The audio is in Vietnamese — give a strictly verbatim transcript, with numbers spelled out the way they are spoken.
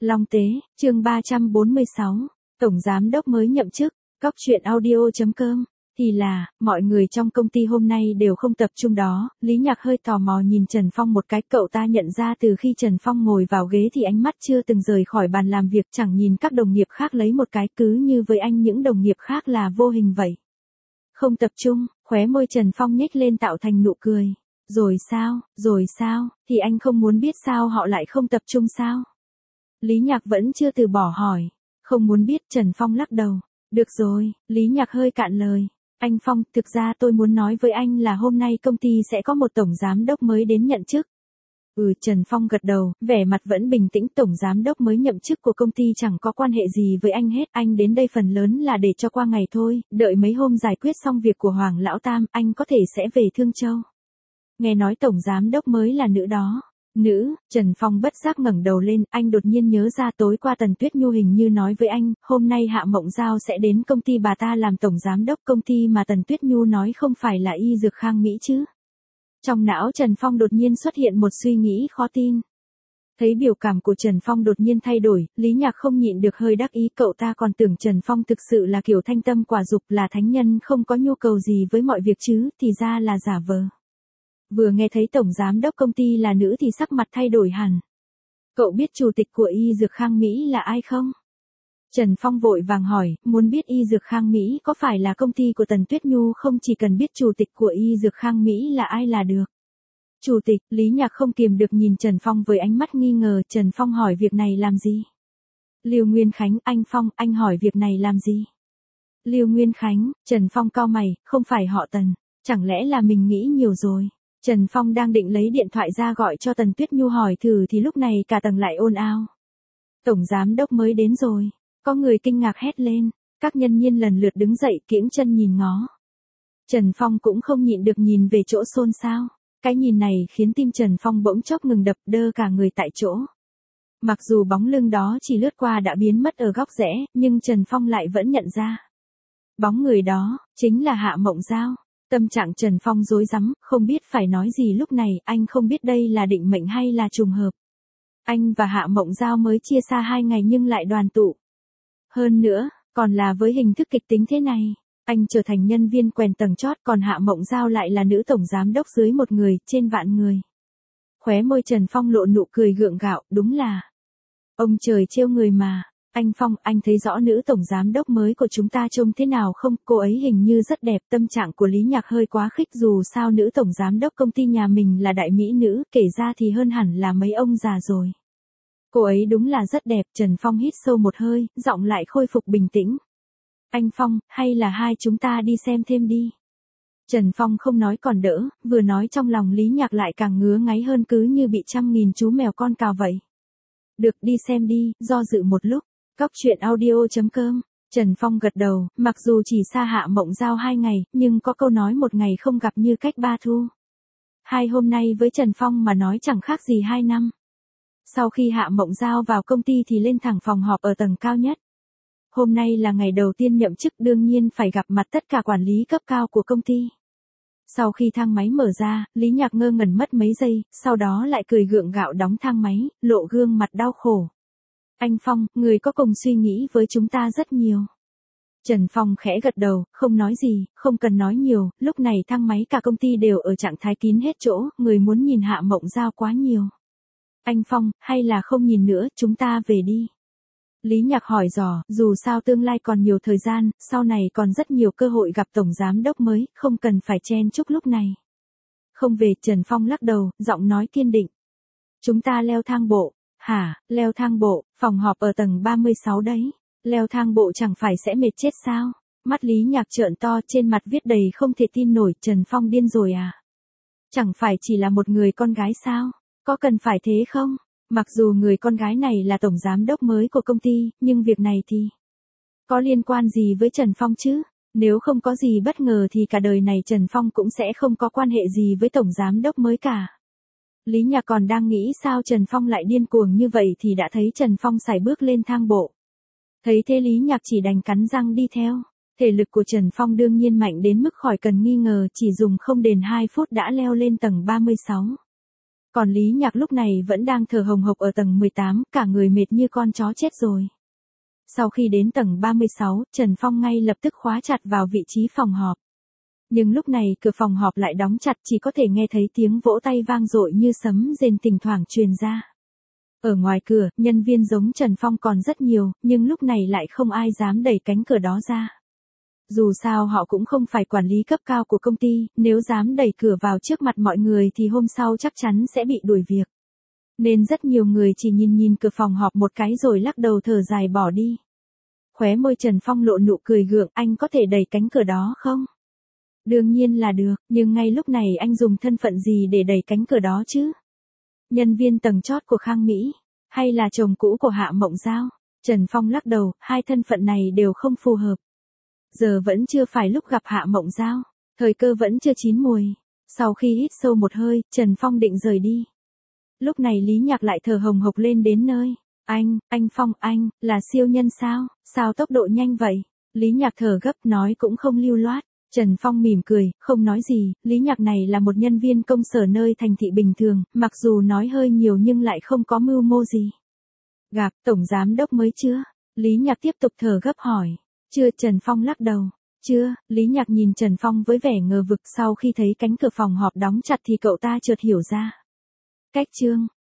Long Tế, chương ba trăm bốn mươi sáu, Tổng Giám đốc mới nhậm chức, cóc truyện audio.com. Thì là, mọi người trong công ty hôm nay đều không tập trung đó, Lý Nhạc hơi tò mò nhìn Trần Phong một cái, cậu ta nhận ra từ khi Trần Phong ngồi vào ghế thì ánh mắt chưa từng rời khỏi bàn làm việc, chẳng nhìn các đồng nghiệp khác lấy một cái, cứ như với anh những đồng nghiệp khác là vô hình vậy. Không tập trung, khóe môi Trần Phong nhếch lên tạo thành nụ cười. Rồi sao, rồi sao, thì anh không muốn biết sao họ lại không tập trung sao? Lý Nhạc vẫn chưa từ bỏ hỏi. Không muốn biết, Trần Phong lắc đầu. Được rồi, Lý Nhạc hơi cạn lời. Anh Phong, thực ra tôi muốn nói với anh là hôm nay công ty sẽ có một tổng giám đốc mới đến nhận chức. Ừ, Trần Phong gật đầu, vẻ mặt vẫn bình tĩnh. Tổng giám đốc mới nhậm chức của công ty chẳng có quan hệ gì với anh hết. Anh đến đây phần lớn là để cho qua ngày thôi, đợi mấy hôm giải quyết xong việc của Hoàng Lão Tam, anh có thể sẽ về Thương Châu. Nghe nói tổng giám đốc mới là nữ đó. Nữ, Trần Phong bất giác ngẩng đầu lên, anh đột nhiên nhớ ra tối qua Tần Tuyết Nhu hình như nói với anh, hôm nay Hạ Mộng Giao sẽ đến công ty bà ta làm tổng giám đốc, công ty mà Tần Tuyết Nhu nói không phải là Y Dược Khang Mỹ chứ. Trong não Trần Phong đột nhiên xuất hiện một suy nghĩ khó tin. Thấy biểu cảm của Trần Phong đột nhiên thay đổi, Lý Nhạc không nhịn được hơi đắc ý, cậu ta còn tưởng Trần Phong thực sự là kiểu thanh tâm quả dục, là thánh nhân không có nhu cầu gì với mọi việc chứ, thì ra là giả vờ. Vừa nghe thấy tổng giám đốc công ty là nữ thì sắc mặt thay đổi hẳn. Cậu biết chủ tịch của Y Dược Khang Mỹ là ai không? Trần Phong vội vàng hỏi, muốn biết Y Dược Khang Mỹ có phải là công ty của Tần Tuyết Nhu không, chỉ cần biết chủ tịch của Y Dược Khang Mỹ là ai là được. Chủ tịch, Lý Nhạc không kiềm được nhìn Trần Phong với ánh mắt nghi ngờ. Trần Phong hỏi việc này làm gì? Lưu Nguyên Khánh, anh Phong, anh hỏi việc này làm gì? Lưu Nguyên Khánh, Trần Phong cau mày, không phải họ Tần, chẳng lẽ là mình nghĩ nhiều rồi? Trần Phong đang định lấy điện thoại ra gọi cho Tần Tuyết Nhu hỏi thử thì lúc này cả tầng lại ồn ào. Tổng giám đốc mới đến rồi, có người kinh ngạc hét lên, các nhân viên lần lượt đứng dậy kiễng chân nhìn ngó. Trần Phong cũng không nhịn được nhìn về chỗ xôn xao, cái nhìn này khiến tim Trần Phong bỗng chốc ngừng đập, đơ cả người tại chỗ. Mặc dù bóng lưng đó chỉ lướt qua đã biến mất ở góc rẽ, nhưng Trần Phong lại vẫn nhận ra. Bóng người đó, chính là Hạ Mộng Giao. Tâm trạng Trần Phong rối rắm, không biết phải nói gì lúc này, anh không biết đây là định mệnh hay là trùng hợp. Anh và Hạ Mộng Giao mới chia xa hai ngày nhưng lại đoàn tụ. Hơn nữa, còn là với hình thức kịch tính thế này. Anh trở thành nhân viên quèn tầng chót, còn Hạ Mộng Giao lại là nữ tổng giám đốc dưới một người, trên vạn người. Khóe môi Trần Phong lộ nụ cười gượng gạo, đúng là ông trời trêu người mà. Anh Phong, anh thấy rõ nữ tổng giám đốc mới của chúng ta trông thế nào không? Cô ấy hình như rất đẹp. Tâm trạng của Lý Nhạc hơi quá khích, dù sao nữ tổng giám đốc công ty nhà mình là đại mỹ nữ, kể ra thì hơn hẳn là mấy ông già rồi. Cô ấy đúng là rất đẹp. Trần Phong hít sâu một hơi, giọng lại khôi phục bình tĩnh. Anh Phong, hay là hai chúng ta đi xem thêm đi. Trần Phong không nói còn đỡ, vừa nói trong lòng Lý Nhạc lại càng ngứa ngáy hơn, cứ như bị trăm nghìn chú mèo con cào vậy. Được, đi xem đi, do dự một lúc. Cóc truyện audio.com. Trần Phong gật đầu, mặc dù chỉ xa Hạ Mộng Giao hai ngày, nhưng có câu nói một ngày không gặp như cách ba thu. Hai hôm nay với Trần Phong mà nói chẳng khác gì hai năm. Sau khi Hạ Mộng Giao vào công ty thì lên thẳng phòng họp ở tầng cao nhất. Hôm nay là ngày đầu tiên nhậm chức, đương nhiên phải gặp mặt tất cả quản lý cấp cao của công ty. Sau khi thang máy mở ra, Lý Nhạc ngơ ngẩn mất mấy giây, sau đó lại cười gượng gạo đóng thang máy, lộ gương mặt đau khổ. Anh Phong, người có cùng suy nghĩ với chúng ta rất nhiều. Trần Phong khẽ gật đầu, không nói gì, không cần nói nhiều, lúc này thang máy cả công ty đều ở trạng thái kín hết chỗ, người muốn nhìn Hạ Mộng Giao quá nhiều. Anh Phong, hay là không nhìn nữa, chúng ta về đi. Lý Nhạc hỏi dò, dù sao tương lai còn nhiều thời gian, sau này còn rất nhiều cơ hội gặp tổng giám đốc mới, không cần phải chen chúc lúc này. Không về, Trần Phong lắc đầu, giọng nói kiên định. Chúng ta leo thang bộ. Hả, leo thang bộ, phòng họp ở tầng ba mươi sáu đấy. Leo thang bộ chẳng phải sẽ mệt chết sao? Mắt Lý Nhạc trợn to, trên mặt viết đầy không thể tin nổi. Trần Phong điên rồi à? Chẳng phải chỉ là một người con gái sao? Có cần phải thế không? Mặc dù người con gái này là tổng giám đốc mới của công ty, nhưng việc này thì có liên quan gì với Trần Phong chứ? Nếu không có gì bất ngờ thì cả đời này Trần Phong cũng sẽ không có quan hệ gì với tổng giám đốc mới cả. Lý Nhạc còn đang nghĩ sao Trần Phong lại điên cuồng như vậy thì đã thấy Trần Phong sải bước lên thang bộ. Thấy thế Lý Nhạc chỉ đành cắn răng đi theo. Thể lực của Trần Phong đương nhiên mạnh đến mức khỏi cần nghi ngờ, chỉ dùng không đến hai phút đã leo lên tầng ba mươi sáu. Còn Lý Nhạc lúc này vẫn đang thở hồng hộc ở tầng mười tám, cả người mệt như con chó chết rồi. Sau khi đến tầng ba mươi sáu, Trần Phong ngay lập tức khóa chặt vào vị trí phòng họp. Nhưng lúc này cửa phòng họp lại đóng chặt, chỉ có thể nghe thấy tiếng vỗ tay vang dội như sấm rền thỉnh thoảng truyền ra. Ở ngoài cửa, nhân viên giống Trần Phong còn rất nhiều, nhưng lúc này lại không ai dám đẩy cánh cửa đó ra. Dù sao họ cũng không phải quản lý cấp cao của công ty, nếu dám đẩy cửa vào trước mặt mọi người thì hôm sau chắc chắn sẽ bị đuổi việc. Nên rất nhiều người chỉ nhìn nhìn cửa phòng họp một cái rồi lắc đầu thở dài bỏ đi. Khóe môi Trần Phong lộ nụ cười gượng, anh có thể đẩy cánh cửa đó không? Đương nhiên là được, nhưng ngay lúc này anh dùng thân phận gì để đẩy cánh cửa đó chứ? Nhân viên tầng chót của Khang Mỹ, hay là chồng cũ của Hạ Mộng Giao? Trần Phong lắc đầu, hai thân phận này đều không phù hợp. Giờ vẫn chưa phải lúc gặp Hạ Mộng Giao, thời cơ vẫn chưa chín mùi. Sau khi hít sâu một hơi, Trần Phong định rời đi. Lúc này Lý Nhạc lại thở hồng hộc lên đến nơi. Anh, anh Phong, anh, là siêu nhân sao? Sao tốc độ nhanh vậy? Lý Nhạc thở gấp nói cũng không lưu loát. Trần Phong mỉm cười, không nói gì, Lý Nhạc này là một nhân viên công sở nơi thành thị bình thường, mặc dù nói hơi nhiều nhưng lại không có mưu mô gì. Gặp, tổng giám đốc mới chưa? Lý Nhạc tiếp tục thở gấp hỏi. Chưa, Trần Phong lắc đầu. Chưa, Lý Nhạc nhìn Trần Phong với vẻ ngờ vực, sau khi thấy cánh cửa phòng họp đóng chặt thì cậu ta chợt hiểu ra. Cách chương